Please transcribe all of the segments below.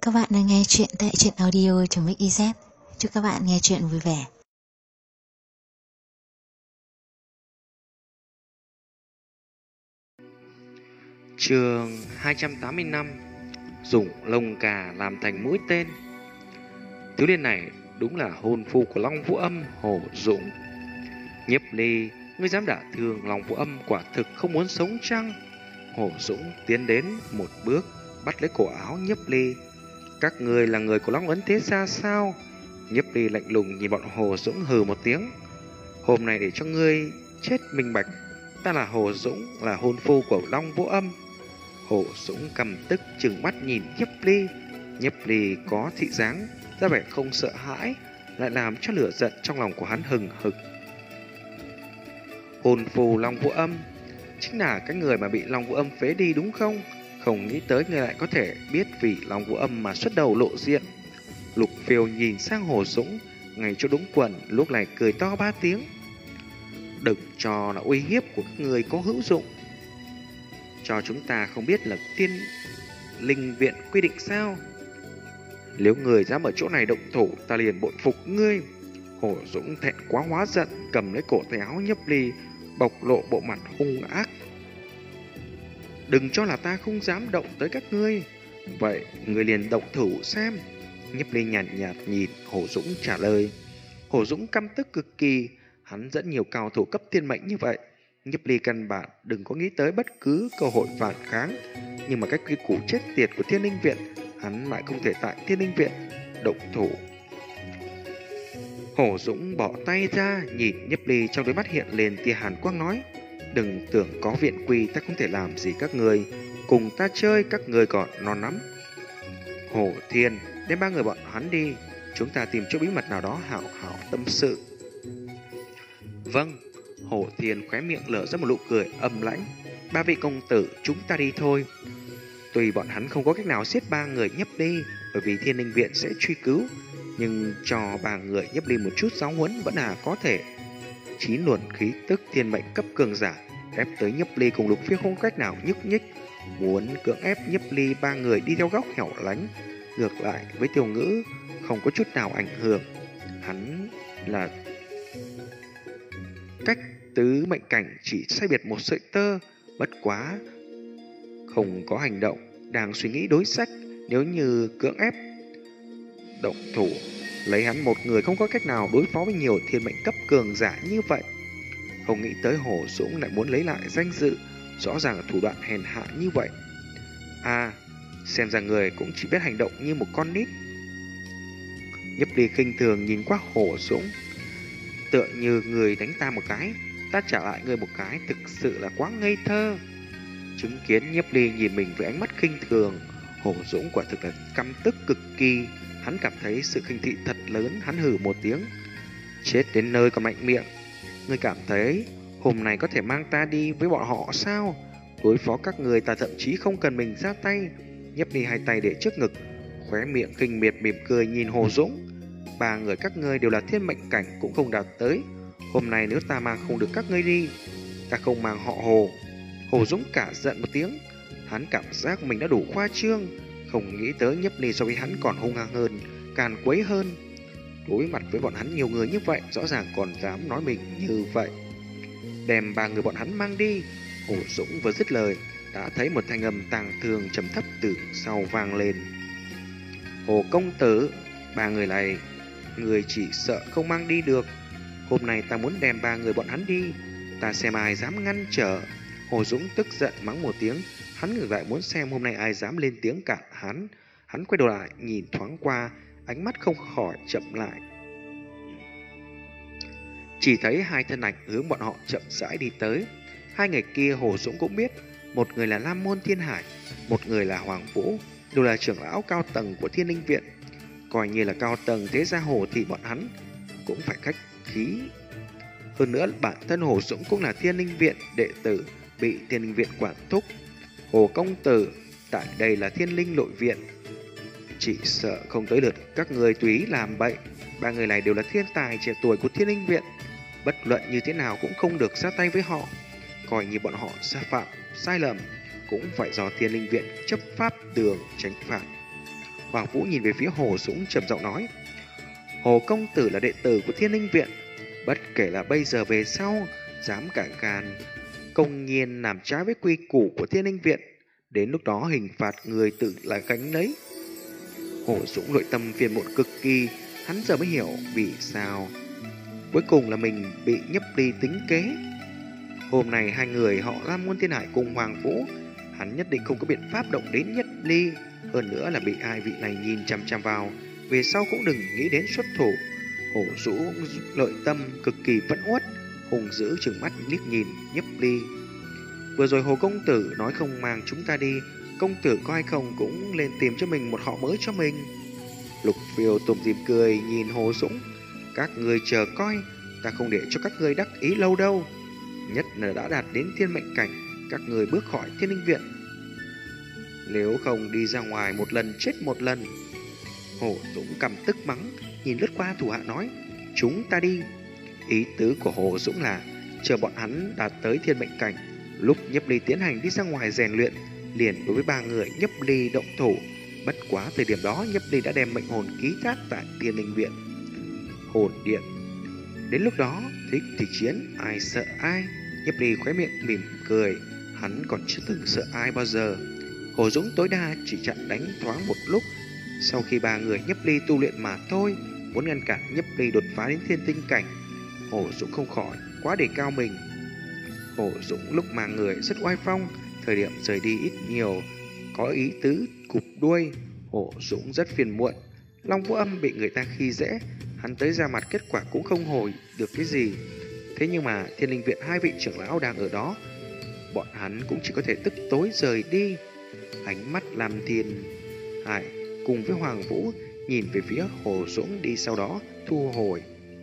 Các bạn đang nghe chuyện tại truyện audio.mix.iz. Chúc các bạn nghe chuyện vui vẻ. Chương 285. Dùng lông cà làm thành mũi tên. Thiếu niên này đúng là hôn phu của Long Vũ Âm, Hổ Dũng. Nhiếp Ly, ngươi dám đả thương Long Vũ Âm, quả thực không muốn sống chăng? Hổ Dũng tiến đến một bước, bắt lấy cổ áo Nhiếp Ly. Các ngươi là người của Long Ấn Thế Gia sao? Nhiếp Ly lạnh lùng nhìn bọn Hổ Dũng hừ một tiếng. Hôm nay để cho ngươi chết minh bạch, ta là Hổ Dũng, là hôn phu của Long Vũ Âm. Hổ Dũng căm tức trừng mắt nhìn Nhiếp Ly. Nhiếp Ly có thị dáng ra vẻ không sợ hãi, lại làm cho lửa giận trong lòng của hắn hừng hực. Hôn phu Long Vũ Âm chính là cái người mà bị Long Vũ Âm phế đi đúng không? Không nghĩ tới người lại có thể biết vì Long Vũ Âm mà xuất đầu lộ diện. Lục Phiêu nhìn sang Hổ Dũng, ngay chỗ đúng quần, lúc này cười to ba tiếng. Đừng cho là uy hiếp của các người có hữu dụng. Cho chúng ta không biết là Tiên Linh Viện quy định sao? Nếu người dám ở chỗ này động thủ, ta liền bội phục ngươi. Hổ Dũng thẹn quá hóa giận, cầm lấy cổ tay áo Nhiếp Ly, bộc lộ bộ mặt hung ác. Đừng cho là ta không dám động tới các ngươi. Vậy ngươi liền động thủ xem. Nhiếp Ly nhàn nhạt nhìn Hổ Dũng trả lời. Hổ Dũng căm tức cực kỳ, hắn dẫn nhiều cao thủ cấp thiên mệnh như vậy. Nhiếp Ly căn bản đừng có nghĩ tới bất cứ cơ hội phản kháng. Nhưng mà cái quy củ chết tiệt của Thiên Linh Viện, hắn lại không thể tại Thiên Linh Viện động thủ. Hổ Dũng bỏ tay ra, nhìn Nhiếp Ly, trong đôi mắt hiện lên tia hàn quang nói. Đừng tưởng có viện quy ta không thể làm gì các người. Cùng ta chơi các người còn non lắm. Hổ Thiên, đem ba người bọn hắn đi. Chúng ta tìm chỗ bí mật nào đó hảo hảo tâm sự. Vâng. Hổ Thiên khóe miệng lở ra một nụ cười âm lãnh. Ba vị công tử, chúng ta đi thôi. Tuy bọn hắn không có cách nào giết ba người Nhiếp Ly, bởi vì Thiên Linh Viện sẽ truy cứu, nhưng cho ba người Nhiếp Ly một chút giáo huấn vẫn là có thể. Chín luồn khí tức thiên mệnh cấp cường giả ép tới Nhiếp Ly cùng Lục Phiêu không cách nào nhúc nhích, muốn cưỡng ép Nhiếp Ly ba người đi theo góc hẻo lánh. Ngược lại với Tiêu Ngữ không có chút nào ảnh hưởng. Hắn là cách tứ mệnh cảnh chỉ sai biệt một sợi tơ, bất quá không có hành động, đang suy nghĩ đối sách. Nếu như cưỡng ép động thủ, lấy hắn một người không có cách nào đối phó với nhiều thiên mệnh cấp cường giả như vậy. Không nghĩ tới Hổ Dũng lại muốn lấy lại danh dự, rõ ràng là thủ đoạn hèn hạ như vậy. À, xem ra người cũng chỉ biết hành động như một con nít. Nhiếp Ly khinh thường nhìn qua Hổ Dũng. Tựa như người đánh ta một cái, ta trả lại người một cái, thực sự là quá ngây thơ. Chứng kiến Nhiếp Ly nhìn mình với ánh mắt khinh thường, Hổ Dũng quả thực là căm tức cực kỳ. Hắn cảm thấy sự khinh thị thật lớn, hắn hừ một tiếng. Chết đến nơi còn mạnh miệng. Ngươi cảm thấy hôm nay có thể mang ta đi với bọn họ sao? Đối phó các người ta thậm chí không cần mình ra tay. Nhiếp Ly hai tay để trước ngực, khóe miệng khinh miệt mỉm cười nhìn Hồ Dũng. Ba người các ngươi đều là thiên mệnh cảnh cũng không đạt tới. Hôm nay nếu ta mang không được các ngươi đi, ta không mang họ Hồ. Hồ Dũng cả giận một tiếng. Hắn cảm giác mình đã đủ khoa trương, không nghĩ tới Nhiếp Ly so với hắn còn hung hăng hơn, càn quấy hơn. Đối mặt với bọn hắn nhiều người như vậy, rõ ràng còn dám nói mình như vậy. Đem ba người bọn hắn mang đi. Hồ Dũng vừa dứt lời, đã thấy một thanh âm tàng thường trầm thấp từ sau vang lên. Hồ công tử, ba người này người chỉ sợ không mang đi được. Hôm nay ta muốn đem ba người bọn hắn đi, ta xem ai dám ngăn trở. Hồ Dũng tức giận mắng một tiếng. Hắn ngược lại muốn xem hôm nay ai dám lên tiếng cản hắn. Hắn quay đầu lại nhìn thoáng qua, ánh mắt không khỏi chậm lại. Chỉ thấy hai thân ảnh hướng bọn họ chậm rãi đi tới. Hai người kia Hồ Dũng cũng biết, một người là Lam Môn Thiên Hải, một người là Hoàng Vũ, đều là trưởng lão cao tầng của Thiên Linh Viện. Coi như là cao tầng thế gia Hồ thì bọn hắn cũng phải khách khí. Hơn nữa bản thân Hồ Dũng cũng là Thiên Linh Viện đệ tử, bị Thiên Linh Viện quản thúc. Hồ công tử, tại đây là Thiên Linh Nội Viện, chỉ sợ không tới lượt các người tùy ý làm bậy. Ba người này đều là thiên tài trẻ tuổi của Thiên Linh Viện, bất luận như thế nào cũng không được ra tay với họ. Coi như bọn họ sai phạm sai lầm, cũng phải do Thiên Linh Viện chấp pháp tường tránh phạt. Hoàng Vũ nhìn về phía Hồ Dũng trầm giọng nói: Hồ công tử là đệ tử của Thiên Linh Viện, bất kể là bây giờ về sau dám cả gan công nhiên làm trái với quy củ của Thiên Linh Viện, đến lúc đó hình phạt người tự là gánh lấy. Hồ Dũng nội tâm phiền muộn cực kỳ, hắn giờ mới hiểu vì sao cuối cùng là mình bị Nhấp Ly tính kế. Hôm nay hai người họ Lam Môn Thiên Hải cùng Hoàng Vũ, hắn nhất định không có biện pháp động đến Nhất Ly, hơn nữa là bị hai vị này nhìn chằm chằm vào, về sau cũng đừng nghĩ đến xuất thủ. Hồ Dũng nội tâm cực kỳ phẫn uất, hùng dữ trừng mắt liếc nhìn Nhấp Ly. Vừa rồi Hồ công tử nói không mang chúng ta đi, công tử có hay không cũng lên tìm cho mình một họ mới cho mình. Lục Phiêu tủm tỉm cười nhìn Hồ Dũng: Các người chờ coi, ta không để cho các ngươi đắc ý lâu đâu. Nhất là đã đạt đến thiên mệnh cảnh, các người bước khỏi Thiên Linh Viện, nếu không đi ra ngoài một lần chết một lần. Hồ Dũng căm tức mắng, nhìn lướt qua thủ hạ nói: Chúng ta đi. Ý tứ của Hồ Dũng là chờ bọn hắn đạt tới thiên mệnh cảnh, lúc Nhấp Ly tiến hành đi ra ngoài rèn luyện, liền đối với ba người Nhấp Ly động thủ. Bất quá thời điểm đó Nhấp Ly đã đem mệnh hồn ký thác tại Thiên Linh Viện Hồn Điện. Đến lúc đó thích thì chiến, ai sợ ai. Nhấp Ly khóe miệng mỉm cười, hắn còn chưa từng sợ ai bao giờ. Hồ Dũng tối đa chỉ chặn đánh thoáng một lúc, sau khi ba người Nhấp Ly tu luyện mà thôi, muốn ngăn cản Nhấp Ly đột phá đến thiên tinh cảnh, Hồ Dũng không khỏi quá đề cao mình. Hồ Dũng lúc mang người rất oai phong, thời điểm rời đi ít nhiều có ý tứ cụp đuôi. Hồ Dũng rất phiền muộn, Long Vũ Âm bị người ta khi dễ, hắn tới ra mặt kết quả cũng không hồi được cái gì. Thế nhưng mà Thiên Linh Viện hai vị trưởng lão đang ở đó, bọn hắn cũng chỉ có thể tức tối rời đi. Ánh mắt Lam Thiên Hải cùng với Hoàng Vũ nhìn về phía Hồ Dũng đi, sau đó thu hồi.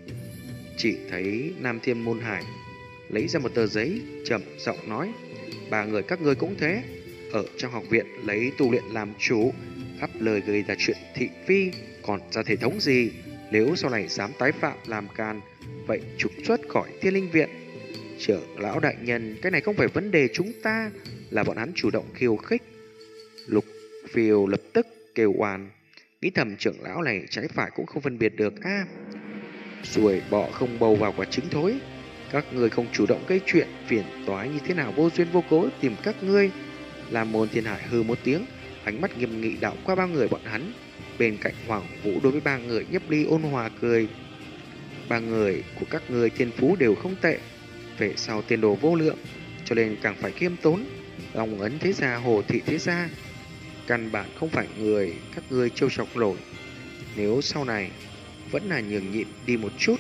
Chỉ thấy Nam Thiên Môn Hải lấy ra một tờ giấy, trầm giọng nói: Ba người các ngươi cũng thế, ở trong học viện lấy tu luyện làm chủ, khắp lời gây ra chuyện thị phi, còn ra thể thống gì? Nếu sau này dám tái phạm làm can, vậy trục xuất khỏi Thiên Linh Viện. Trưởng lão đại nhân, cái này không phải vấn đề chúng ta, là bọn hắn chủ động khiêu khích. Lục Phiêu lập tức kêu oan, nghĩ thầm trưởng lão này trái phải cũng không phân biệt được a. Ruồi bọ không bầu vào quả trứng thối, các người không chủ động gây chuyện, phiền toái như thế nào vô duyên vô cớ tìm các ngươi. Lam Môn Thiên Hải hừ một tiếng, ánh mắt nghiêm nghị đảo qua ba người bọn hắn. Bên cạnh Hoàng Vũ đối với ba người Nhấp Ly ôn hòa cười: Ba người của các ngươi thiên phú đều không tệ, về sau tiền đồ vô lượng, cho nên càng phải khiêm tốn. Long Ấn thế gia, Hồ Thị thế gia, căn bản không phải người các ngươi trêu chọc nổi. Nếu sau này vẫn là nhường nhịn đi một chút,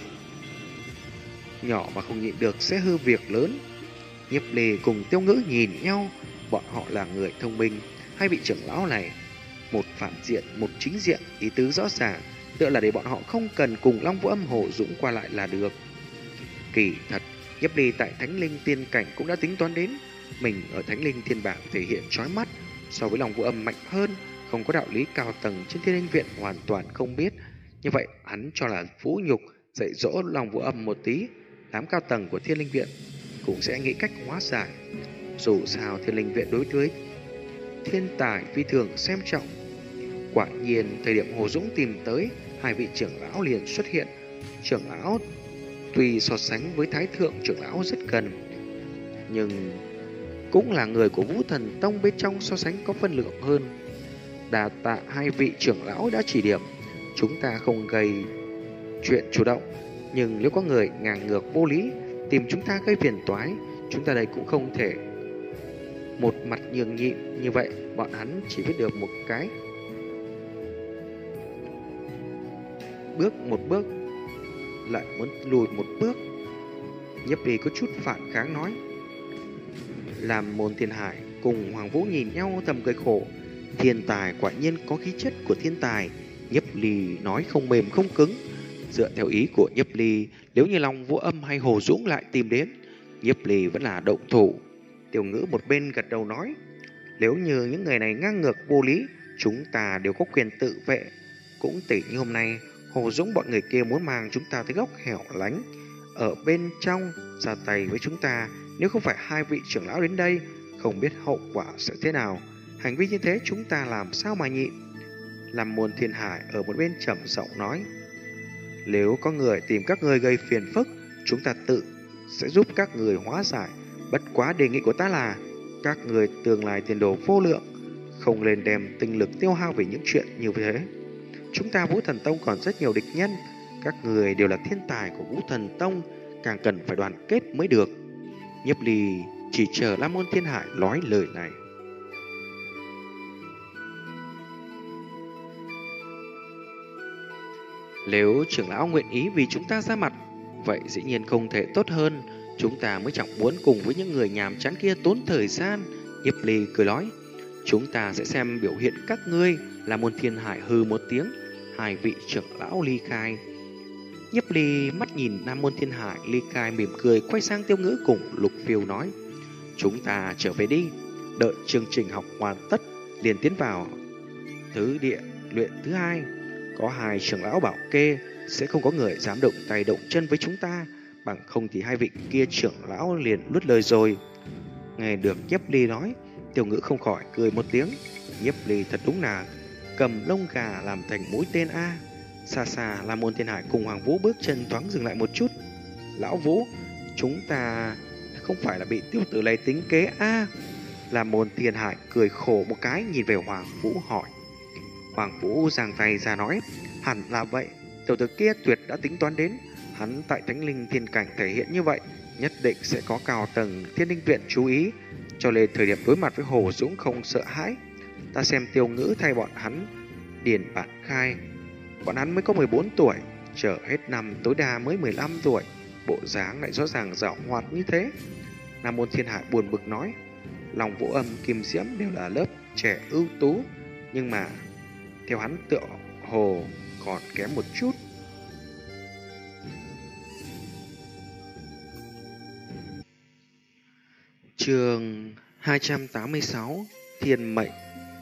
nhỏ mà không nhịn được sẽ hư việc lớn. Nhiếp Ly cùng Tiêu Ngữ nhìn nhau, bọn họ là người thông minh, hai vị trưởng lão này một phản diện một chính diện, ý tứ rõ ràng, tựa là để bọn họ không cần cùng Long Vũ Âm Hồ Dũng qua lại là được. Kỳ thật, Nhiếp Ly tại Thánh Linh Tiên Cảnh cũng đã tính toán đến, mình ở Thánh Linh Thiên Bảng thể hiện chói mắt, so với Long Vũ Âm mạnh hơn, không có đạo lý cao tầng trên Thiên Linh Viện hoàn toàn không biết. Như vậy hắn cho là vũ nhục, dạy dỗ Long Vũ Âm một tí, đám cao tầng của Thiên Linh Viện cũng sẽ nghĩ cách hóa giải. Dù sao Thiên Linh Viện đối với thiên tài phi thường xem trọng. Quả nhiên thời điểm Hồ Dũng tìm tới, hai vị trưởng lão liền xuất hiện. Trưởng lão tuy so sánh với Thái Thượng trưởng lão rất gần, nhưng cũng là người của Vũ Thần Tông, bên trong so sánh có phân lượng hơn. Đà tạ hai vị trưởng lão đã chỉ điểm, chúng ta không gây chuyện chủ động, nhưng nếu có người ngang ngược vô lý tìm chúng ta gây phiền toái, chúng ta đây cũng không thể một mặt nhường nhịn. Như vậy bọn hắn chỉ biết được một cái, bước một bước lại muốn lùi một bước. Nhấp Ly có chút phản kháng nói. Làm Môn Thiên Hải cùng Hoàng Vũ nhìn nhau thầm cười khổ, thiên tài quả nhiên có khí chất của thiên tài. Nhấp Ly nói không mềm không cứng. Dựa theo ý của Nhấp Ly, nếu như Long Vũ Âm hay Hồ Dũng lại tìm đến, Nhấp Ly vẫn là động thủ. Tiểu Ngữ một bên gật đầu nói, nếu như những người này ngang ngược vô lý, chúng ta đều có quyền tự vệ. Cũng tỉ như hôm nay, Hồ Dũng bọn người kia muốn mang chúng ta tới góc hẻo lánh ở bên trong ra tay với chúng ta. Nếu không phải hai vị trưởng lão đến đây, không biết hậu quả sẽ thế nào. Hành vi như thế chúng ta làm sao mà nhịn. Lam Môn Thiên Hải ở một bên trầm giọng nói: nếu có người tìm các ngươi gây phiền phức, chúng ta tự sẽ giúp các người hóa giải. Bất quá đề nghị của ta là các người tương lai tiền đồ vô lượng, không nên đem tinh lực tiêu hao về những chuyện như thế. Chúng ta Vũ Thần Tông còn rất nhiều địch nhân, các người đều là thiên tài của Vũ Thần Tông, càng cần phải đoàn kết mới được. Nhiếp Ly chỉ chờ Lam Môn Thiên Hải nói lời này. Nếu trưởng lão nguyện ý vì chúng ta ra mặt, vậy dĩ nhiên không thể tốt hơn. Chúng ta mới chẳng muốn cùng với những người nhàm chán kia tốn thời gian. Nhiếp Ly cười nói: chúng ta sẽ xem biểu hiện các ngươi. Lam Môn Thiên Hải hừ một tiếng, hai vị trưởng lão ly khai. Nhiếp Ly mắt nhìn Lam Môn Thiên Hải ly khai, mỉm cười quay sang Tiêu Ngữ cùng Lục Phiêu nói: chúng ta trở về đi, đợi chương trình học hoàn tất liền tiến vào thứ địa luyện thứ hai. Có hai trưởng lão bảo kê, sẽ không có người dám động tay động chân với chúng ta, bằng không thì hai vị kia trưởng lão liền nuốt lời rồi. Nghe được Nhiếp Ly nói, Tiêu Ngữ không khỏi cười một tiếng. Nhiếp Ly thật đúng là cầm lông gà làm thành mũi tên a. Xa xa Lam Môn Thiên Hải cùng Hoàng Vũ bước chân thoáng dừng lại một chút. Lão Vũ, chúng ta không phải là bị tiểu tử này tính kế a? Lam Môn Thiên Hải cười khổ một cái, nhìn về Hoàng Vũ hỏi. Hoàng Vũ giang tay ra nói: hẳn là vậy, tiểu tử kia tuyệt đã tính toán đến. Hắn tại Thánh Linh Thiên Cảnh thể hiện như vậy, nhất định sẽ có cao tầng Thiên Linh Viện chú ý, cho nên thời điểm đối mặt với Hồ Dũng không sợ hãi. Ta xem Tiêu Ngữ thay bọn hắn điền bản khai, bọn hắn mới có 14 tuổi, chờ hết năm tối đa mới 15 tuổi, bộ dáng lại rõ ràng giảo hoạt như thế. Nam Môn Thiên Hải buồn bực nói: Lòng Vũ Âm, Kim Diễm đều là lớp trẻ ưu tú, nhưng mà theo hắn tựa hồ còn kém một chút. Chương 286: Thiên Mệnh.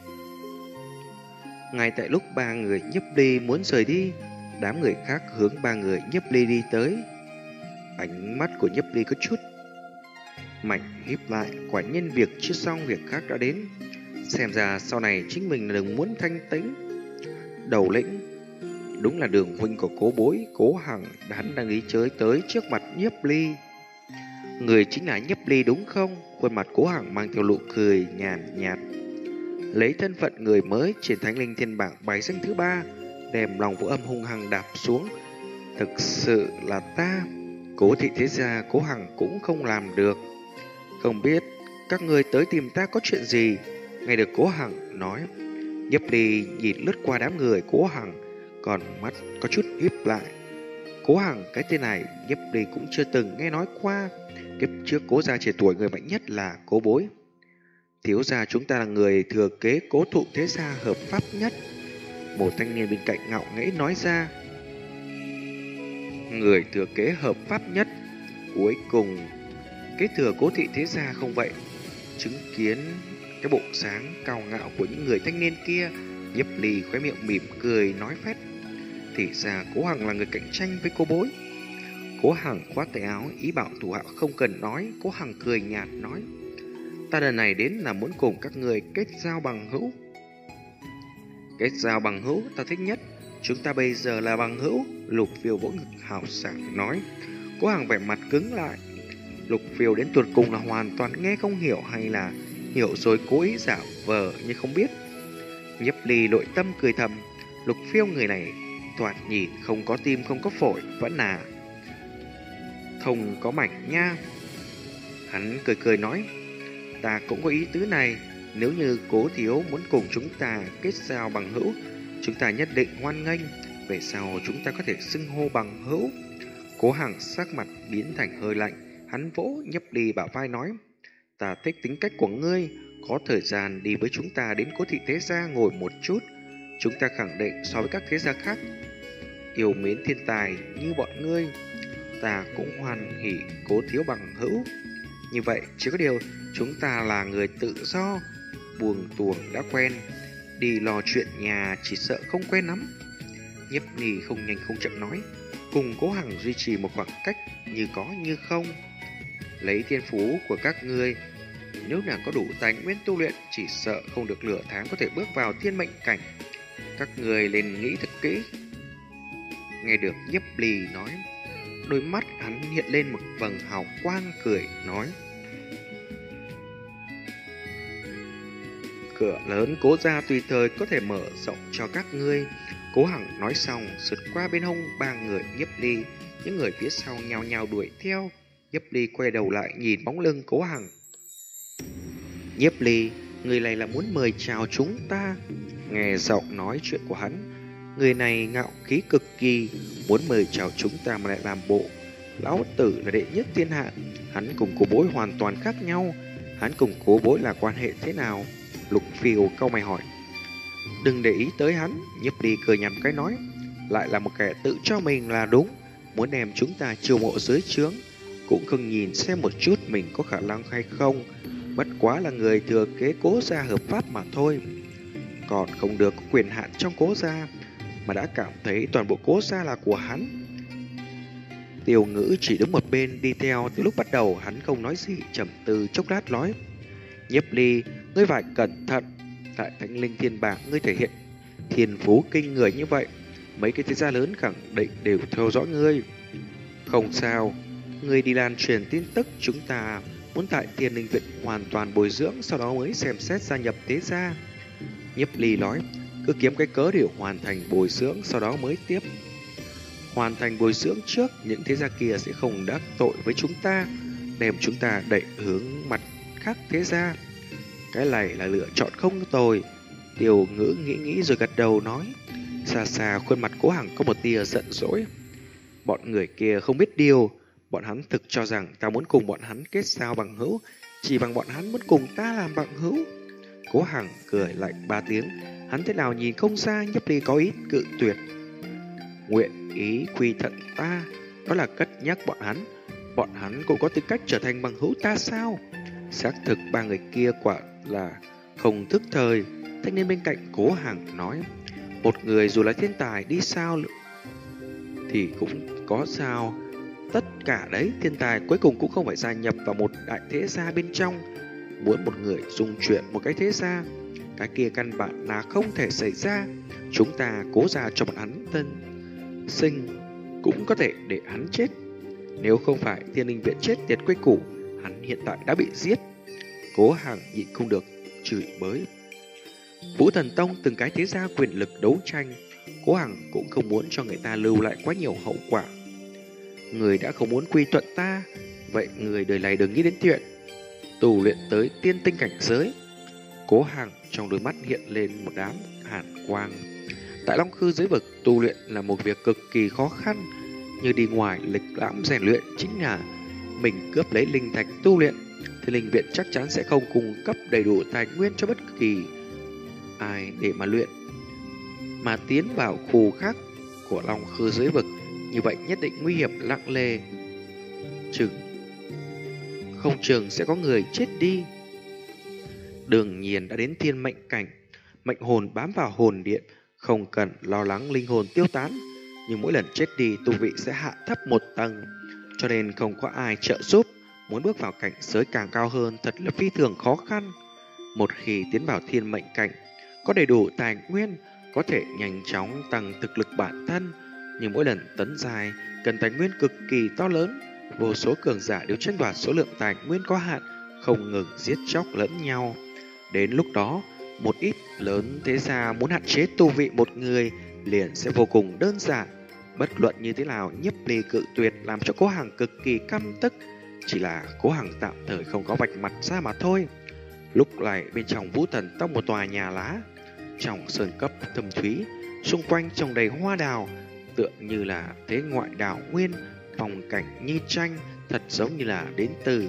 Ngay tại lúc ba người Nhiếp Ly muốn rời đi, đám người khác hướng ba người Nhiếp Ly đi tới. Ánh mắt của Nhiếp Ly có chút mạnh híp lại, quả nhiên việc chưa xong việc khác đã đến. Xem ra sau này chính mình là đừng muốn thanh tĩnh. Đầu lĩnh đúng là Đường huynh của Cố Bối, Cố Hằng, hắn đang đi chơi tới trước mặt Nhiếp Ly. Người chính là Nhiếp Ly đúng không? Khuôn mặt Cố Hằng mang theo nụ cười nhàn nhạt. Lấy thân phận người mới trên Thánh Linh Thiên Bảng bài danh thứ 3, đem Lòng Vũ Âm hung hăng đạp xuống. Thực sự là ta, Cố thị thế gia Cố Hằng cũng không làm được. Không biết các người tới tìm ta có chuyện gì? Nghe được Cố Hằng nói, Nhiếp Ly nhìn lướt qua đám người Cố Hằng, còn mắt có chút híp lại. Cố Hằng, cái tên này Nhiếp Ly cũng chưa từng nghe nói qua. Kiếp trước Cố gia trẻ tuổi người mạnh nhất là Cố Bối. Thiếu gia chúng ta là người thừa kế Cố thụ thế gia hợp pháp nhất. Một thanh niên bên cạnh ngạo nghễ nói ra. Người thừa kế hợp pháp nhất, cuối cùng kế thừa Cố thị thế gia không vậy? Chứng kiến cái bộ dáng cao ngạo của những người thanh niên kia, Nhiếp Ly khóe miệng mỉm cười nói phét. Thì ra Cố Hằng là người cạnh tranh với Cố Bối. Cố Hằng khoát tay áo, ý bảo thủ hạ không cần nói. Cố Hằng cười nhạt nói: ta lần này đến là muốn cùng các người kết giao bằng hữu. Kết giao bằng hữu ta thích nhất. Chúng ta bây giờ là bằng hữu. Lục Phiêu vỗ ngực hào sảng nói. Cố Hằng vẻ mặt cứng lại. Lục Phiêu đến tuột cùng là hoàn toàn nghe không hiểu, hay là hiểu rồi cố ý giả vờ như không biết. Nhiếp Ly nội tâm cười thầm. Lục Phiêu người này thoạt nhìn không có tim không có phổi, vẫn là không có mạch nha. Hắn cười cười nói: ta cũng có ý tứ này. Nếu như Cố thiếu muốn cùng chúng ta kết giao bằng hữu, chúng ta nhất định hoan nghênh. Về sau chúng ta có thể xưng hô bằng hữu. Cố Hằng sắc mặt biến thành hơi lạnh. Hắn vỗ Nhiếp Ly bả vai nói: ta thích tính cách của ngươi. Có thời gian đi với chúng ta đến Cố thị thế gia ngồi một chút. Chúng ta khẳng định so với các thế gia khác yêu mến thiên tài như bọn ngươi, ta cũng hoan hỉ Cố thiếu bằng hữu. Như vậy chỉ có điều chúng ta là người tự do, buông tuồng đã quen, đi lo chuyện nhà chỉ sợ không quen lắm. Nhiếp Ly không nhanh không chậm nói, cùng Cố Hằng duy trì một khoảng cách như có như không. Lấy thiên phú của các ngươi, nếu nàng có đủ tài nguyên tu luyện, chỉ sợ không được nửa tháng có thể bước vào thiên mệnh cảnh. Các người nên nghĩ thật kỹ. Nghe được Nhiếp Ly nói, đôi mắt hắn hiện lên một vầng hào quang, cười nói: cửa lớn Cố gia tùy thời có thể mở rộng cho các ngươi. Cố Hằng nói xong, sượt qua bên hông ba người Nhiếp Ly, những người phía sau nhao nhao đuổi theo. Nhiếp Ly quay đầu lại nhìn bóng lưng Cố Hằng. Nhiếp Ly, người này là muốn mời chào chúng ta. Nghe giọng nói chuyện của hắn, người này ngạo khí cực kỳ, muốn mời chào chúng ta mà lại làm bộ lão tử là đệ nhất thiên hạ. Hắn cùng Cố Bối hoàn toàn khác nhau. Hắn cùng Cố Bối là quan hệ thế nào? Lục Phiêu cau mày hỏi. Đừng để ý tới hắn. Nhiếp Ly cười nhằm cái nói, lại là một kẻ tự cho mình là đúng, muốn đem chúng ta chiêu mộ dưới trướng, cũng không nhìn xem một chút mình có khả năng hay không. Bất quá là người thừa kế Cố gia hợp pháp mà thôi, còn không được có quyền hạn trong Cố gia, mà đã cảm thấy toàn bộ Cố gia là của hắn. Tiêu Ngữ chỉ đứng một bên đi theo từ lúc bắt đầu. Hắn không nói gì, trầm tư chốc lát nói: Nhiếp Ly, ngươi phải cẩn thận. Tại Thánh Linh Thiên Bảng, ngươi thể hiện thiên phú kinh người như vậy, mấy cái thế gia lớn khẳng định đều theo dõi ngươi. Không sao, ngươi đi lan truyền tin tức chúng ta muốn tại Thiên Linh Viện hoàn toàn bồi dưỡng, sau đó mới xem xét gia nhập thế gia. Nhiếp Ly nói, cứ kiếm cái cớ để hoàn thành bồi dưỡng, sau đó mới tiếp. Hoàn thành bồi dưỡng trước, những thế gia kia sẽ không đắc tội với chúng ta, đem chúng ta đẩy hướng mặt khác thế gia. Cái này là lựa chọn không tồi. Tiêu Ngữ nghĩ rồi gật đầu nói. Xa xa khuôn mặt Cố Hằng có một tia giận dỗi. Bọn người kia không biết điều, bọn hắn thực cho rằng ta muốn cùng bọn hắn kết giao bằng hữu, chỉ bằng bọn hắn muốn cùng ta làm bằng hữu. Cố Hằng cười lạnh 3 tiếng, hắn thế nào nhìn không ra Nhiếp Ly có ý cự tuyệt. Nguyện ý quy thuận ta, đó là cất nhắc bọn hắn cũng có tư cách trở thành bằng hữu ta sao? Xác thực ba người kia quả là không thức thời. Thanh niên bên cạnh Cố Hằng nói, một người dù là thiên tài đi sao thì cũng có sao. Tất cả đấy, thiên tài cuối cùng cũng không phải gia nhập vào một đại thế gia bên trong. Muốn một người dung chuyển một cái thế gia, cái kia căn bản là không thể xảy ra. Chúng ta Cố ra cho bọn hắn tân sinh, cũng có thể để hắn chết. Nếu không phải Thiên Linh Viện chết tiệt quy củ, hắn hiện tại đã bị giết. Cố Hằng nhịn không được chửi bới. Vũ Thần Tông từng cái thế gia quyền lực đấu tranh, Cố Hằng cũng không muốn cho người ta lưu lại quá nhiều hậu quả. Người đã không muốn quy thuận ta, vậy người đời này đừng nghĩ đến chuyện tu luyện tới tiên tinh cảnh giới. Cố Hằng trong đôi mắt hiện lên một đám hàn quang. Tại Long Khư giới vực, tu luyện là một việc cực kỳ khó khăn, như đi ngoài lịch lãm rèn luyện chính là mình cướp lấy linh thạch tu luyện. Thì Linh Viện chắc chắn sẽ không cung cấp đầy đủ tài nguyên cho bất kỳ ai để mà luyện. Mà tiến vào khu khác của Long Khư giới vực, như vậy nhất định nguy hiểm lặng lề, không chừng sẽ có người chết đi. Đương nhiên đã đến thiên mệnh cảnh, mệnh hồn bám vào hồn điện, không cần lo lắng linh hồn tiêu tán, nhưng mỗi lần chết đi tu vị sẽ hạ thấp một tầng, cho nên không có ai trợ giúp. Muốn bước vào cảnh giới càng cao hơn thật là phi thường khó khăn. Một khi tiến vào thiên mệnh cảnh, có đầy đủ tài nguyên, có thể nhanh chóng tăng thực lực bản thân, nhưng mỗi lần tấn giai cần tài nguyên cực kỳ to lớn. Vô số cường giả đều tranh đoạt số lượng tài nguyên có hạn, không ngừng giết chóc lẫn nhau. Đến lúc đó, một ít lớn thế gia muốn hạn chế tu vị một người liền sẽ vô cùng đơn giản. Bất luận như thế nào, Nhiếp Ly cự tuyệt làm cho Cố Hằng cực kỳ căm tức. Chỉ là Cố Hằng tạm thời không có vạch mặt ra mà thôi. Lúc này bên trong Vũ Thần Tông một tòa nhà lá, trong sơn cấp thâm thúy, xung quanh trồng đầy hoa đào, tựa như là thế ngoại đảo nguyên, phong cảnh như tranh, thật giống như là đến từ,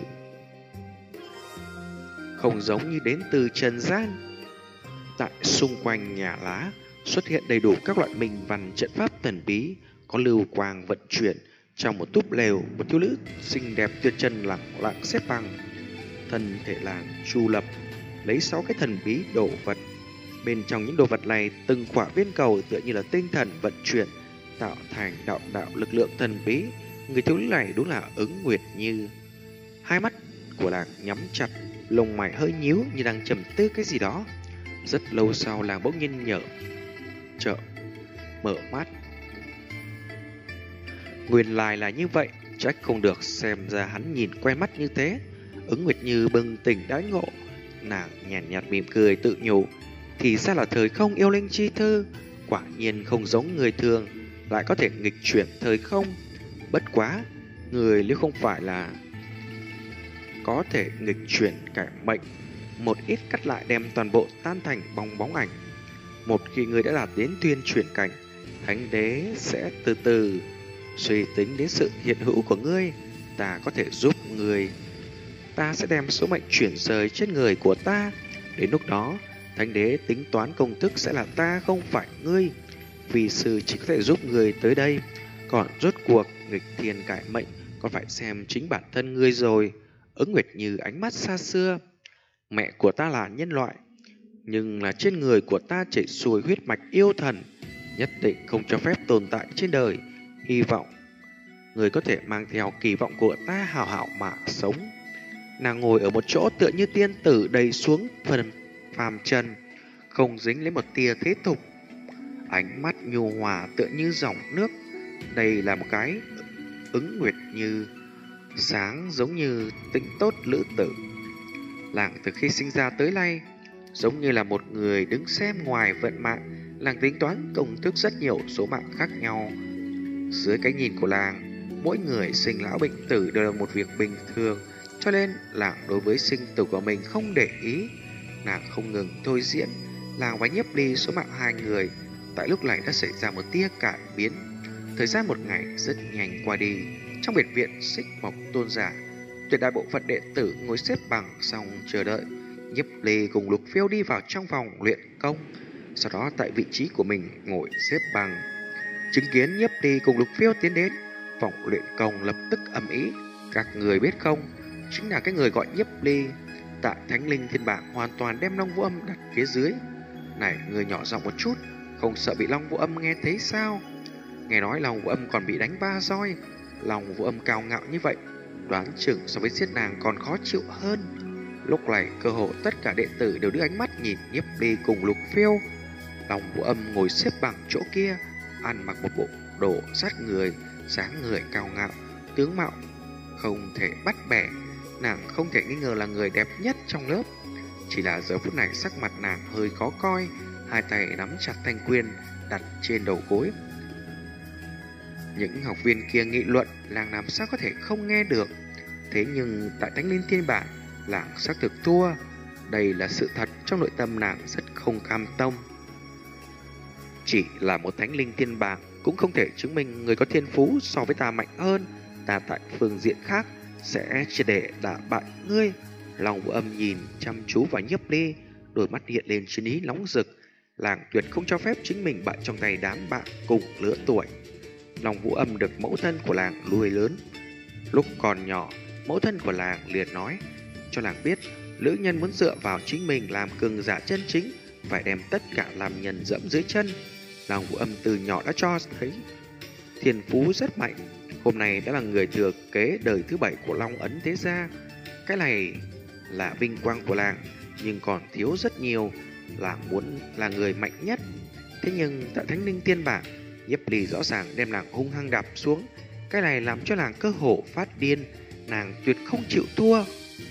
không giống như đến từ trần gian. Tại xung quanh nhà lá xuất hiện đầy đủ các loại minh văn trận pháp thần bí, có lưu quang vận chuyển. Trong một túp lều, một thiếu nữ xinh đẹp tuyệt trần lặng lặng xếp bằng, thân thể làng chu lập, lấy 6 cái thần bí đồ vật. Bên trong những đồ vật này, từng quả viên cầu tựa như là tinh thần vận chuyển, tạo thành đạo lực lượng thần bí. Người thiếu nữ này đúng là Ứng Nguyệt Như. Hai mắt của làng nhắm chặt, lông mày hơi nhíu như đang trầm tư cái gì đó. Rất lâu sau, làng bỗng nhiên chợt mở mắt. Nguyên lai là như vậy, trách không được, xem ra hắn nhìn quen mắt như thế. Ứng Nguyệt Như bừng tỉnh đãi ngộ, nàng nhàn nhạt mỉm cười tự nhủ, thì ra là thời không yêu linh chi thư, quả nhiên không giống người thường, lại có thể nghịch chuyển thời không. Bất quá, người nếu không phải là có thể nghịch chuyển cải mệnh, một ít cắt lại đem toàn bộ tan thành bong bóng ảnh. Một khi người đã đạt đến tuyên chuyển cảnh, thánh đế sẽ từ từ suy tính đến sự hiện hữu của ngươi. Ta có thể giúp người. Ta sẽ đem số mệnh chuyển rời trên người của ta. Đến lúc đó, thánh đế tính toán công thức sẽ là ta, không phải ngươi. Vì sư chỉ có thể giúp người tới đây. Còn rốt cuộc nghịch thiên cải mệnh còn phải xem chính bản thân ngươi rồi. Ứng Nguyệt Như ánh mắt xa xưa. Mẹ của ta là nhân loại, nhưng là trên người của ta chảy xuôi huyết mạch yêu thần, nhất định không cho phép tồn tại trên đời. Hy vọng người có thể mang theo kỳ vọng của ta hào hảo mà sống. Nàng ngồi ở một chỗ tựa như tiên tử đầy xuống phần phàm trần, không dính lấy một tia thế tục. Ánh mắt nhu hòa tựa như dòng nước. Đây là một cái Ứng Nguyệt Như sáng giống như tĩnh tốt lữ tử. Nàng từ khi sinh ra tới nay giống như là một người đứng xem ngoài vận mạng. Nàng tính toán công thức rất nhiều số mạng khác nhau. Dưới cái nhìn của nàng, mỗi người sinh lão bệnh tử đều là một việc bình thường, cho nên nàng đối với sinh tử của mình không để ý. Nàng không ngừng thôi diễn. Nàng và Nhiếp Ly số mạng hai người tại lúc này đã xảy ra một tia cải biến. Thời gian một ngày rất nhanh qua đi. Trong biệt viện Xích Mộc Tôn giả, tuyệt đại bộ phận đệ tử ngồi xếp bằng xong chờ đợi Nhiếp Ly cùng Lục Phiêu đi vào trong phòng luyện công. Sau đó tại vị trí của mình ngồi xếp bằng. Chứng kiến Nhiếp Ly cùng Lục Phiêu tiến đến, phòng luyện công lập tức ầm ĩ. Các người biết không, chính là cái người gọi Nhiếp Ly tại Thánh Linh Thiên Bảng hoàn toàn đem Long Vũ Âm đặt phía dưới. Này, người nhỏ giọng một chút, không sợ bị Long Vũ Âm nghe thấy sao? Nghe nói Long Vũ Âm còn bị đánh 3 roi. Long Vũ Âm cao ngạo như vậy, đoán chừng so với giết nàng còn khó chịu hơn. Lúc này cơ hồ tất cả đệ tử đều đưa ánh mắt nhìn Nhiếp Ly cùng Lục Phiêu. Long Vũ Âm ngồi xếp bằng chỗ kia, ăn mặc một bộ đồ sát người, dáng người cao ngạo, tướng mạo không thể bắt bẻ. Nàng không thể nghi ngờ là người đẹp nhất trong lớp. Chỉ là giờ phút này sắc mặt nàng hơi khó coi, hai tay nắm chặt thanh quyên đặt trên đầu gối. Những học viên kia nghị luận, nàng làm sao có thể không nghe được. Thế nhưng tại Thánh Linh Thiên Bản, nàng xác thực thua. Đây là sự thật, trong nội tâm nàng rất không cam tâm. Chỉ là một Thánh Linh Thiên Bảng cũng không thể chứng minh người có thiên phú so với ta mạnh hơn. Ta tại phương diện khác sẽ triệt để đả bại ngươi. Long Vũ Âm nhìn chăm chú vào Nhiếp Ly, đôi mắt hiện lên chiến ý nóng rực. Nàng tuyệt không cho phép chính mình bại trong tay đám bạn cùng lứa tuổi. Long Vũ Âm được mẫu thân của nàng nuôi lớn. Lúc còn nhỏ, mẫu thân của nàng liền nói cho nàng biết, nữ nhân muốn dựa vào chính mình làm cường giả chân chính, phải đem tất cả làm nhân dẫm dưới chân. Long Vũ Âm từ nhỏ đã cho thấy thiên phú rất mạnh. Hôm nay đã là người thừa kế đời thứ 7 của Long Ấn Thế Gia. Cái này là vinh quang của nàng, nhưng còn thiếu rất nhiều. Nàng muốn là người mạnh nhất. Thế nhưng tại Thánh Linh Thiên Bảng, Nhiếp Ly rõ ràng đem nàng hung hăng đạp xuống. Cái này làm cho nàng cơ hồ phát điên. Nàng tuyệt không chịu thua.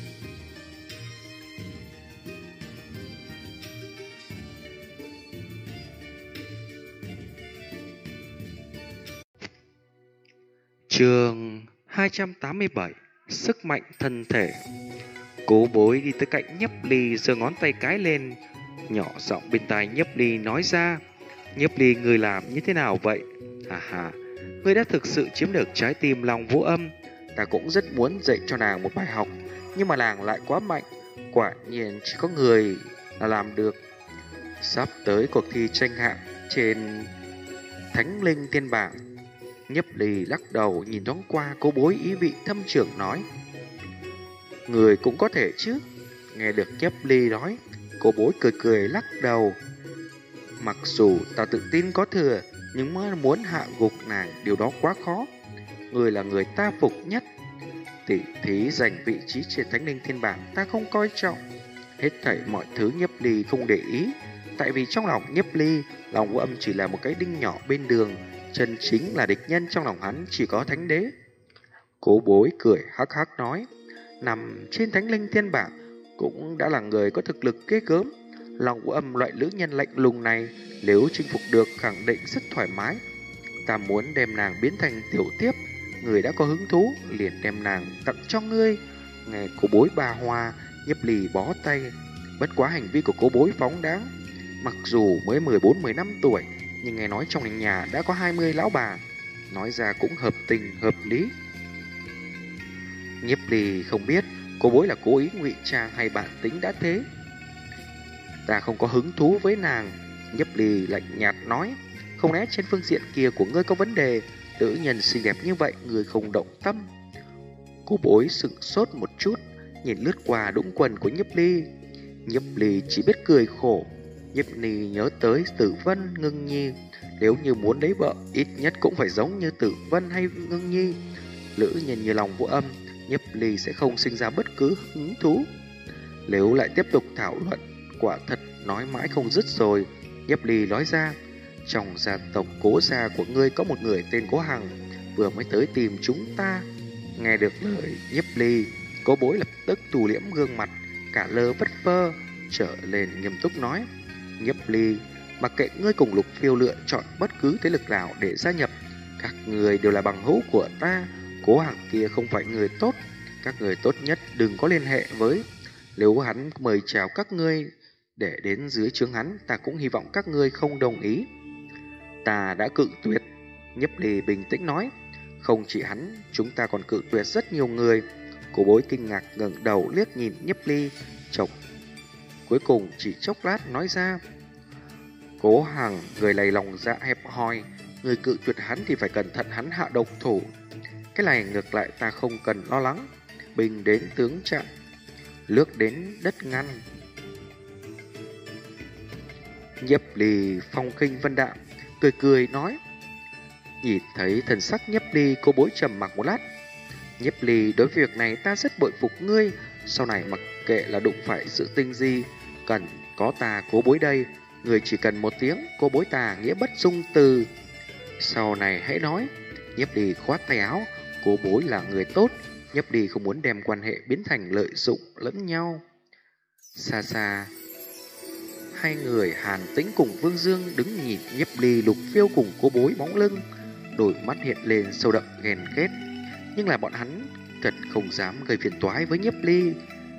Chương 287: Sức mạnh thân thể. Cố Bối đi tới cạnh Nhiếp Ly, giơ ngón tay cái lên, nhỏ giọng bên tai Nhiếp Ly nói ra: Nhiếp Ly, người làm như thế nào vậy? Hà hà, ngươi đã thực sự chiếm được trái tim Long Vũ Âm. Ta cũng rất muốn dạy cho nàng một bài học, nhưng mà nàng lại quá mạnh. Quả nhiên chỉ có người là làm được. Sắp tới cuộc thi tranh hạng trên Thánh Linh Thiên Bảng. Nhiếp Ly lắc đầu nhìn thoáng qua Cố Bối, ý vị thâm trường nói: người cũng có thể chứ. Nghe được Nhiếp Ly nói, Cố Bối cười cười lắc đầu. Mặc dù ta tự tin có thừa, nhưng muốn hạ gục nàng, điều đó quá khó. Người là người ta phục nhất. Tỷ thí giành vị trí trên Thánh Linh Thiên Bảng ta không coi trọng. Hết thảy mọi thứ Nhiếp Ly không để ý, Tại vì trong lòng Nhiếp Ly, Long Vũ Âm chỉ là một cái đinh nhỏ bên đường, chân chính là địch nhân trong lòng hắn chỉ có Thánh Đế. Cố Bối cười hắc hắc nói, nằm trên Thánh Linh Thiên Bảng cũng đã là người có thực lực ghê gớm. Long Vũ Âm loại nữ nhân lạnh lùng này, nếu chinh phục được khẳng định rất thoải mái. Ta muốn đem nàng biến thành tiểu tiếp, người đã có hứng thú liền đem nàng tặng cho ngươi. Nghe Cố Bối bà hoa, Nhiếp Ly bó tay. Bất quá hành vi của Cố Bối phóng đáng, mặc dù mới 14-15 tuổi, nhưng nghe nói trong nhà đã có 20 lão bà, nói ra cũng hợp tình hợp lý. Nhiếp Ly không biết Cố Bối là cố ý ngụy trang hay bản tính đã thế. Ta không có hứng thú với nàng, Nhiếp Ly lạnh nhạt nói. Không lẽ trên phương diện kia của ngươi có vấn đề? Nữ nhân xinh đẹp như vậy ngươi không động tâm? Cố Bối sững sốt một chút, nhìn lướt qua đũng quần của Nhiếp Ly. Nhiếp Ly chỉ biết cười khổ. Nhiếp Ly nhớ tới Tử Vân, Ngưng Nhi. Nếu như muốn lấy vợ, ít nhất cũng phải giống như Tử Vân hay Ngưng Nhi. Nữ nhân như Long Vũ Âm, Nhiếp Ly sẽ không sinh ra bất cứ hứng thú. Nếu lại tiếp tục thảo luận, quả thật nói mãi không dứt rồi. Nhiếp Ly nói ra, trong gia tộc Cố gia của ngươi có một người tên Cố Hằng, vừa mới tới tìm chúng ta. Nghe được lời Nhiếp Ly, Cố Bối lập tức thu liễm gương mặt, cả lơ vất phơ, trở lên nghiêm túc nói, Nhiếp Ly, mặc kệ ngươi cùng Lục Phiêu lựa chọn bất cứ thế lực nào để gia nhập, các người đều là bằng hữu của ta. Cố Hằng kia không phải người tốt, các người tốt nhất đừng có liên hệ với. Nếu hắn mời chào các ngươi để đến dưới trướng hắn, ta cũng hy vọng các ngươi không đồng ý. Ta đã cự tuyệt, Nhiếp Ly bình tĩnh nói. Không chỉ hắn, chúng ta còn cự tuyệt rất nhiều người. Cố Bối kinh ngạc ngẩng đầu liếc nhìn Nhiếp Ly, cuối cùng chỉ chốc lát nói ra, Cố Hằng người này lòng dạ hẹp hòi, người cự tuyệt hắn thì phải cẩn thận hắn hạ độc thủ. Cái này ngược lại ta không cần lo lắng. Binh đến tướng chặn, lướt đến đất ngăn. Nhiếp Ly phong khinh vân đạm, cười cười nói. Nhìn thấy thần sắc Nhiếp Ly, Cố Bối trầm mặc một lát. Nhiếp Ly, đối với việc này ta rất bội phục ngươi. Sau này mặc kệ là đụng phải sự tình gì, cần có ta Cố Bối đây. Người chỉ cần một tiếng Cố Bối ta nghĩa bất dung từ. Sau này hãy nói. Nhiếp Ly khoát tay áo. Cố Bối là người tốt, Nhiếp Ly không muốn đem quan hệ biến thành lợi dụng lẫn nhau. Xa xa, hai người Hàn Tĩnh cùng Vương Dương đứng nhìn Nhiếp Ly, Lục Phiêu cùng Cố Bối bóng lưng, đôi mắt hiện lên sâu đậm ghen ghét. Nhưng là bọn hắn thật không dám gây phiền toái với Nhiếp Ly.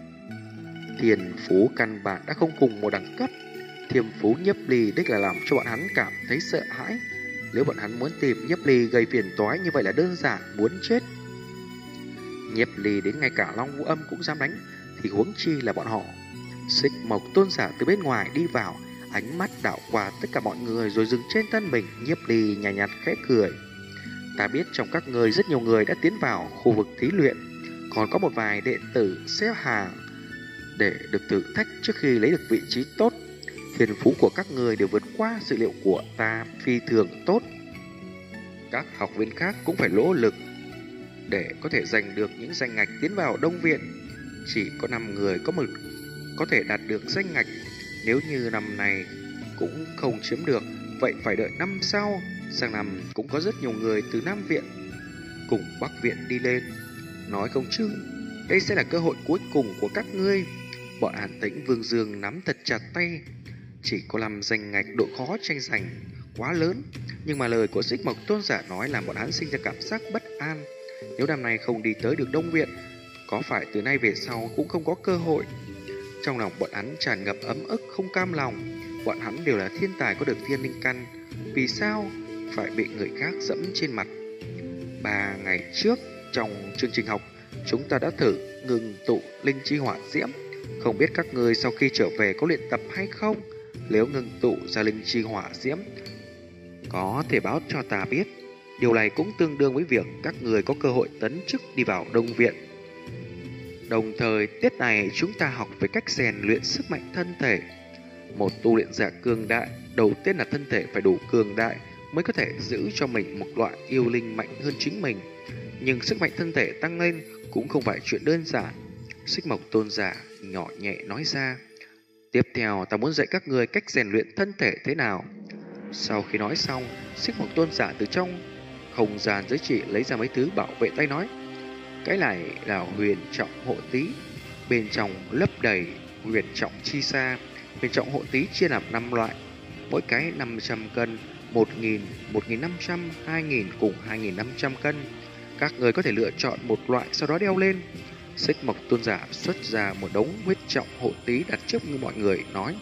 Thiên phú căn bản đã không cùng một đẳng cấp. Thiên phú Nhiếp Ly đích là làm cho bọn hắn cảm thấy sợ hãi. Nếu bọn hắn muốn tìm Nhiếp Ly gây phiền toái như vậy là đơn giản muốn chết. Nhiếp Ly đến ngay cả Long Vũ Âm cũng dám đánh, thì huống chi là bọn họ. Xích Mộc tôn giả từ bên ngoài đi vào, ánh mắt đảo qua tất cả mọi người rồi dừng trên thân mình. Nhiếp Ly nhàn nhạt khẽ cười. Ta biết trong các người rất nhiều người đã tiến vào khu vực thí luyện, còn có một vài đệ tử xếp hàng để được thử thách trước khi lấy được vị trí tốt. Thiên phú của các người đều vượt qua dự liệu của ta, phi thường tốt. Các học viên khác cũng phải nỗ lực để có thể giành được những danh ngạch tiến vào Đông Viện. Chỉ có 5 người có thể đạt được danh ngạch. Nếu như năm này cũng không chiếm được, vậy phải đợi năm sau. Sang năm cũng có rất nhiều người từ Nam Viện cùng Bắc Viện đi lên. Nói không chừng đây sẽ là cơ hội cuối cùng của các ngươi. Bọn Hàn Tĩnh, Vương Dương nắm thật chặt tay. Chỉ có 5 danh ngạch, độ khó tranh giành quá lớn. Nhưng mà lời của Xích Mộc tôn giả nói làm bọn hắn sinh ra cảm giác bất an. Nếu năm nay không đi tới được Đông Viện, có phải từ nay về sau cũng không có cơ hội. Trong lòng bọn hắn tràn ngập ấm ức không cam lòng. Bọn hắn đều là thiên tài có được thiên linh căn, vì sao phải bị người khác dẫm trên mặt? 3 ngày trước trong chương trình học, chúng ta đã thử ngừng tụ linh chi hỏa diễm. Không biết các người sau khi trở về có luyện tập hay không? Nếu ngừng tụ ra linh chi hỏa diễm, có thể báo cho ta biết. Điều này cũng tương đương với việc các người có cơ hội tấn chức đi vào Đông Viện. Đồng thời, tiết này chúng ta học về cách rèn luyện sức mạnh thân thể. Một tu luyện giả cường đại, đầu tiên là thân thể phải đủ cường đại mới có thể giữ cho mình một loại yêu linh mạnh hơn chính mình. Nhưng sức mạnh thân thể tăng lên cũng không phải chuyện đơn giản. Xích Mộc tôn giả nhỏ nhẹ nói ra. Tiếp theo ta muốn dạy các người cách rèn luyện thân thể thế nào. Sau khi nói xong, Xích Mộc Tôn giả từ trong không gian giới chỉ lấy ra mấy thứ bảo vệ tay nói. Cái này là huyền trọng hộ tí, bên trong lấp đầy huyền trọng chi sa. Huyền trọng hộ tí chia làm 5 loại, mỗi cái 500 cân, 1.000, 1.500, 2.000 cùng 2.500 cân. Các người có thể lựa chọn một loại sau đó đeo lên. Xích Mộc Tôn giả xuất ra một đống huyết trọng hộ tí đặt trước như mọi người nói.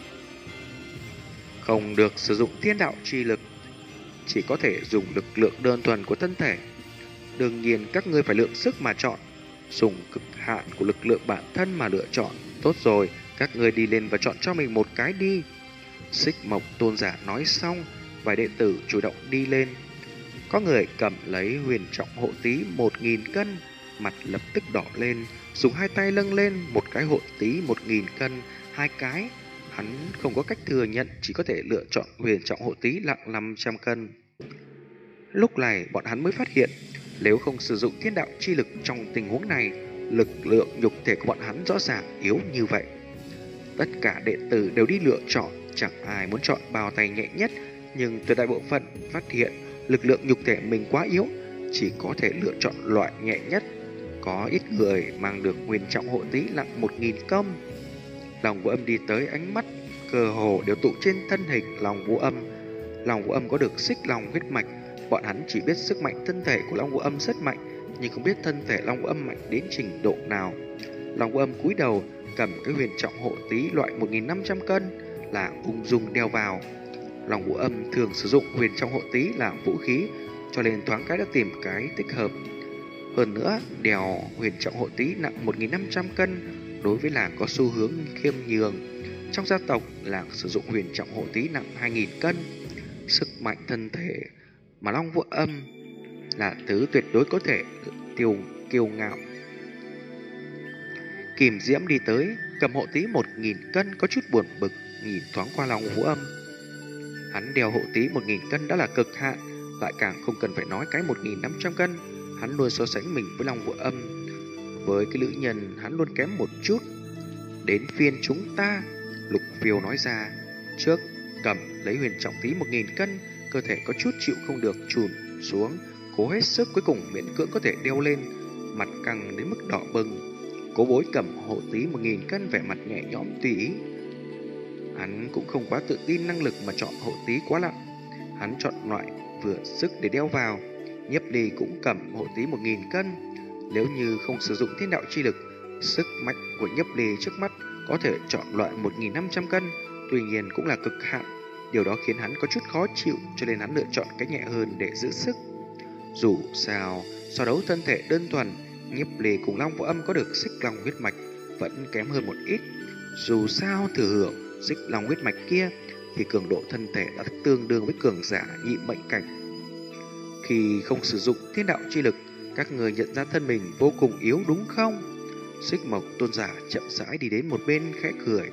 Không được sử dụng thiên đạo chi lực, chỉ có thể dùng lực lượng đơn thuần của thân thể. Đương nhiên các ngươi phải lượng sức mà chọn, dùng cực hạn của lực lượng bản thân mà lựa chọn. Tốt rồi, các ngươi đi lên và chọn cho mình một cái đi. Xích Mộc Tôn giả nói xong, vài đệ tử chủ động đi lên. Có người cầm lấy huyền trọng hộ tí 1.000 cân, mặt lập tức đỏ lên, dùng hai tay nâng lên một cái hộ tí 1.000 cân, hai cái. Hắn không có cách thừa nhận, chỉ có thể lựa chọn huyền trọng hộ tí nặng 500 cân. Lúc này bọn hắn mới phát hiện, nếu không sử dụng thiên đạo chi lực trong tình huống này, lực lượng nhục thể của bọn hắn rõ ràng yếu như vậy. Tất cả đệ tử đều đi lựa chọn, chẳng ai muốn chọn bao tay nhẹ nhất, nhưng tuyệt đại bộ phận phát hiện lực lượng nhục thể mình quá yếu, chỉ có thể lựa chọn loại nhẹ nhất. Có ít người mang được huyền trọng hộ tí nặng 1.000 cân. Lòng Vũ Âm đi tới, ánh mắt cơ hồ đều tụ trên thân hình Long Vũ Âm. Long Vũ Âm có được xích long huyết mạch, bọn hắn chỉ biết sức mạnh thân thể của Long Vũ Âm rất mạnh, nhưng không biết thân thể Long Vũ Âm mạnh đến trình độ nào. Long Vũ Âm cúi đầu, cầm cái huyền trọng hộ tí loại 1.500 cân là ung dung đeo vào. Long Vũ Âm thường sử dụng huyền trọng hộ tí làm vũ khí, cho nên thoáng cái đã tìm cái thích hợp. Hơn nữa, đèo huyền trọng hộ tí nặng 1.500 cân đối với làng có xu hướng khiêm nhường. Trong gia tộc, làng sử dụng huyền trọng hộ tí nặng 2.000 cân. Sức mạnh thân thể mà Long Vũ Âm là thứ tuyệt đối có thể kiêu ngạo. Kìm Diễm đi tới, cầm hộ tí 1.000 cân, có chút buồn bực nhìn thoáng qua Long Vũ Âm. Hắn đeo hộ tí 1.000 cân đã là cực hạn, lại càng không cần phải nói cái 1.500 cân. Hắn luôn so sánh mình với Long Vũ Âm. Với cái nữ nhân hắn luôn kém một chút. Đến phiên chúng ta, Lục Phiêu nói ra. Trước cầm lấy huyền trọng tí 1.000 cân, cơ thể có chút chịu không được, chùn xuống, cố hết sức, cuối cùng miễn cưỡng có thể đeo lên, mặt căng đến mức đỏ bừng. Cố Bối cầm hộ tí 1.000 cân, vẻ mặt nhẹ nhõm tùy ý. Hắn cũng không quá tự tin năng lực mà chọn hộ tí quá nặng. Hắn chọn loại vừa sức để đeo vào. Nhiếp Ly cũng cầm hộ tí 1.000 cân. Nếu như không sử dụng thiên đạo chi lực, sức mạnh của Nhiếp Ly trước mắt có thể chọn loại 1.500 cân, tuy nhiên cũng là cực hạn. Điều đó khiến hắn có chút khó chịu, cho nên hắn lựa chọn cái nhẹ hơn để giữ sức. Dù sao, so đấu thân thể đơn thuần, Nhiếp Ly cùng Long Vũ Âm có được xích long huyết mạch vẫn kém hơn một ít. Dù sao thừa hưởng xích long huyết mạch kia thì cường độ thân thể đã tương đương với cường giả nhị mệnh cảnh. Khi không sử dụng thiên đạo chi lực, các người nhận ra thân mình vô cùng yếu đúng không? Xích Mộc Tôn giả chậm rãi đi đến một bên khẽ cười.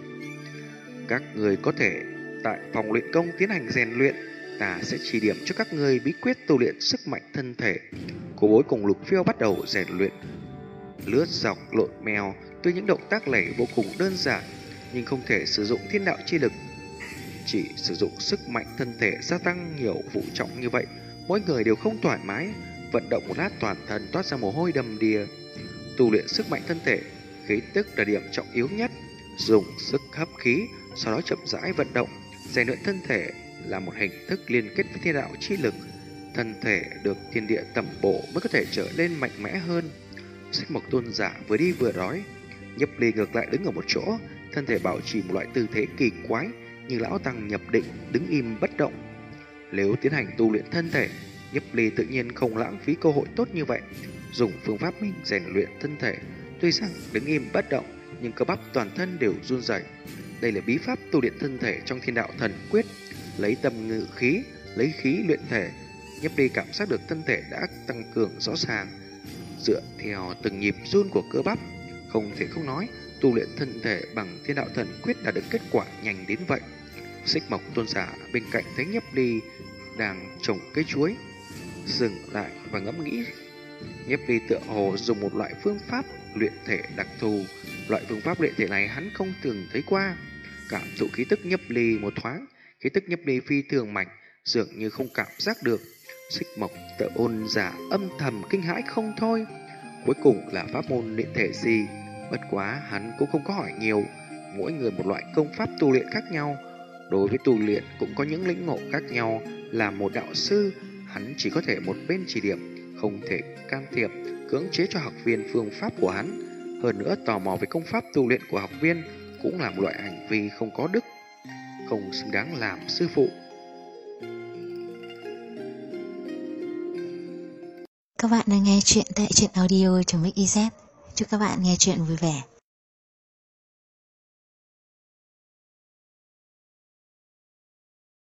Các người có thể tại phòng luyện công tiến hành rèn luyện, ta sẽ chỉ điểm cho các người bí quyết tu luyện sức mạnh thân thể. Cô Bối cùng Lục Phiêu bắt đầu rèn luyện lướt dọc lộn mèo. Tuy những động tác này vô cùng đơn giản, nhưng không thể sử dụng thiên đạo chi lực, chỉ sử dụng sức mạnh thân thể gia tăng nhiều vụ trọng như vậy, mỗi người đều không thoải mái. Vận động một lát toàn thân toát ra mồ hôi đầm đìa. Tu luyện sức mạnh thân thể, khí tức là điểm trọng yếu nhất. Dùng sức hấp khí, sau đó chậm rãi vận động. Rèn luyện thân thể là một hình thức liên kết với thiên đạo chi lực. Thân thể được thiên địa tẩm bổ mới có thể trở nên mạnh mẽ hơn. Xích Mộc Tôn giả vừa đi vừa nói. Nhiếp Ly ngược lại đứng ở một chỗ, thân thể bảo trì một loại tư thế kỳ quái, như lão tăng nhập định, đứng im bất động. Nếu tiến hành tu luyện thân thể, Nhiếp Ly tự nhiên không lãng phí cơ hội tốt như vậy. Dùng phương pháp mình rèn luyện thân thể, tuy rằng đứng im bất động, nhưng cơ bắp toàn thân đều run rẩy. Đây là bí pháp tu luyện thân thể trong Thiên Đạo Thần Quyết, lấy tâm ngự khí, lấy khí luyện thể. Nhiếp Ly cảm giác được thân thể đã tăng cường rõ ràng, dựa theo từng nhịp run của cơ bắp. Không thể không nói, tu luyện thân thể bằng Thiên Đạo Thần Quyết đã được kết quả nhanh đến vậy. Xích Mộc Tôn giả bên cạnh thấy Nhiếp Ly đang trồng cây chuối, dừng lại và ngẫm nghĩ. Nhiếp Ly tựa hồ dùng một loại phương pháp luyện thể đặc thù. Loại phương pháp luyện thể này hắn không từng thấy qua. cảm thụ khí tức nhấp ly một thoáng. Khí tức nhấp ly phi thường mạnh, dường như không cảm giác được. Xích Mộc Tự Ôn giả âm thầm kinh hãi không thôi. Cuối cùng là pháp môn luyện thể gì? Bất quá hắn cũng không có hỏi nhiều. Mỗi người một loại công pháp tu luyện khác nhau. Đối với tu luyện cũng có những lĩnh ngộ khác nhau. Là một đạo sư, hắn chỉ có thể một bên chỉ điểm, không thể can thiệp, cưỡng chế cho học viên phương pháp của hắn. Hơn nữa tò mò về công pháp tu luyện của học viên cũng là một loại hành vi không có đức, không xứng đáng làm sư phụ. Các bạn đang nghe chuyện tại truyện audio.mix.iz. Chúc các bạn nghe chuyện vui vẻ.